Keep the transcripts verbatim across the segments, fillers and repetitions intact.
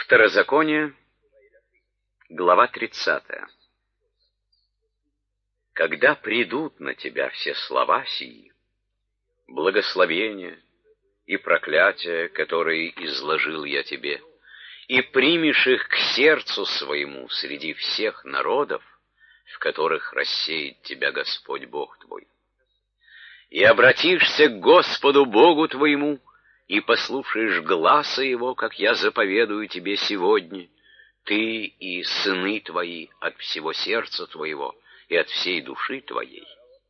Второзаконие, глава тридцатая. Когда придут на тебя все слова сии, благословения и проклятия, которые изложил я тебе, и примешь их к сердцу своему среди всех народов, в которых рассеет тебя Господь Бог твой, и обратишься к Господу Богу твоему, и послушаешь гласа Его, как я заповедую тебе сегодня, ты и сыны твои от всего сердца твоего и от всей души твоей,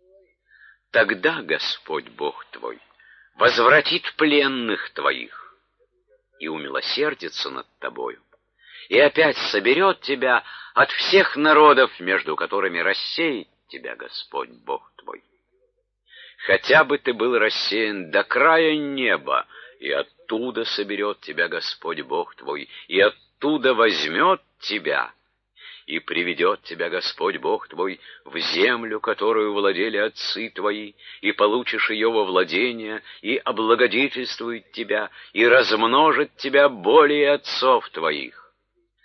тогда Господь Бог твой возвратит пленных твоих и умилосердится над тобою, и опять соберет тебя от всех народов, между которыми рассеет тебя Господь Бог твой. Хотя бы ты был рассеян до края неба, и оттуда соберет тебя Господь Бог твой, и оттуда возьмет тебя, и приведет тебя Господь Бог твой в землю, которую владели отцы твои, и получишь ее во владение, и облагодетельствует тебя, и размножит тебя более отцов твоих.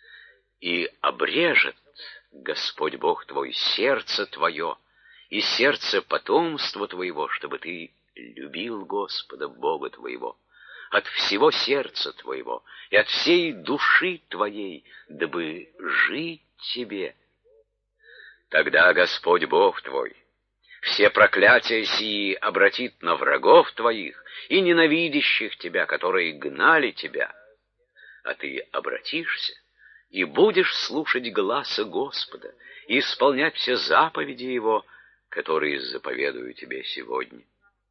И обрежет Господь Бог твой сердце твое и сердце потомства твоего, чтобы ты любил Господа Бога твоего от всего сердца твоего и от всей души твоей, дабы жить тебе. Тогда Господь Бог твой все проклятия сии обратит на врагов твоих и ненавидящих тебя, которые гнали тебя, а ты обратишься и будешь слушать гласа Господа и исполнять все заповеди Его, которые заповедую тебе сегодня.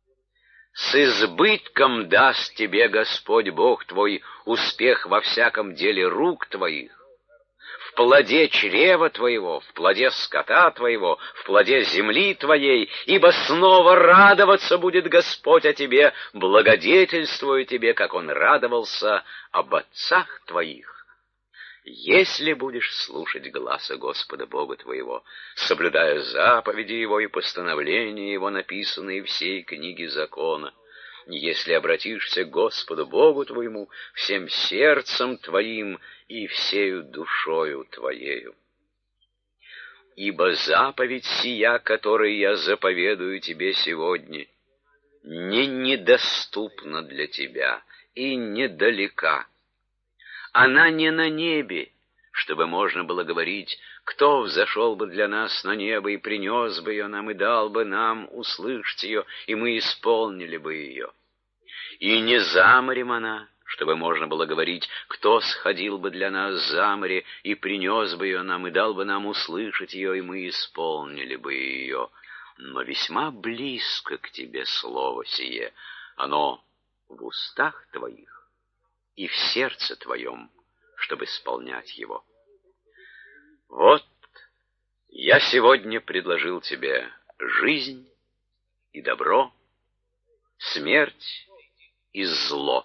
С избытком даст тебе Господь Бог твой успех во всяком деле рук твоих, в плоде чрева твоего, в плоде скота твоего, в плоде земли твоей, ибо снова радоваться будет Господь о тебе, благодетельствуя тебе, как Он радовался об отцах твоих, если будешь слушать гласа Господа Бога твоего, соблюдая заповеди Его и постановления Его, написанные в сей книге закона, если обратишься к Господу Богу твоему всем сердцем твоим и всею душою твоею. Ибо заповедь сия, которую я заповедую тебе сегодня, не недоступна для тебя и недалека. Она не на небе, чтобы можно было говорить, кто взошел бы для нас на небо и принес бы ее нам и дал бы нам услышать ее, и мы исполнили бы ее. И не за морем она, чтобы можно было говорить, кто сходил бы для нас за море и принес бы ее нам и дал бы нам услышать ее, и мы исполнили бы ее. Но весьма близко к тебе слово сие, оно в устах твоих и в сердце твоем, чтобы исполнять его. Вот я сегодня предложил тебе жизнь и добро, смерть и зло.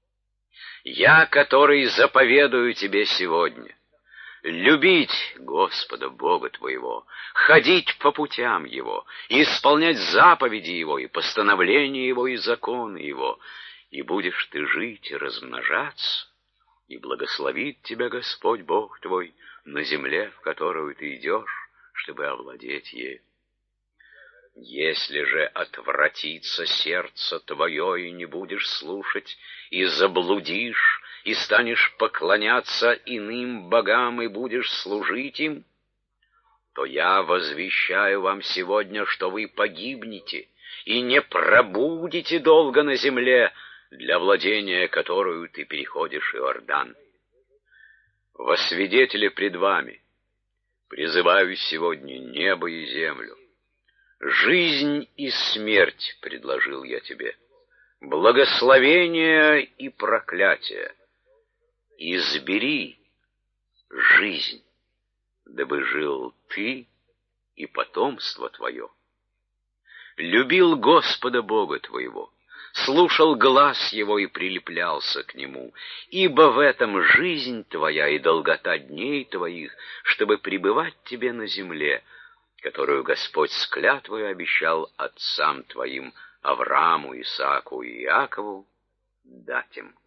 Я, который заповедую тебе сегодня любить Господа Бога твоего, ходить по путям Его, и исполнять заповеди Его, и постановления Его, и законы Его, и будешь ты жить и размножаться, и благословит тебя Господь Бог твой на земле, в которую ты идешь, чтобы овладеть ею. Если же отвратится сердце твое, и не будешь слушать, и заблудишь, и станешь поклоняться иным богам, и будешь служить им, то я возвещаю вам сегодня, что вы погибнете, и не пробудете долго на земле, для владения которую ты переходишь Иордан. Во свидетели пред вами призываю сегодня небо и землю. Жизнь и смерть предложил я тебе, благословение и проклятие. Избери жизнь, дабы жил ты и потомство твое. Любил Господа Бога твоего, слушал глас Его и прилеплялся к Нему, ибо в этом жизнь твоя и долгота дней твоих, чтобы пребывать тебе на земле, которую Господь с клятвою обещал отцам твоим, Аврааму, Исааку и Иакову, дать им.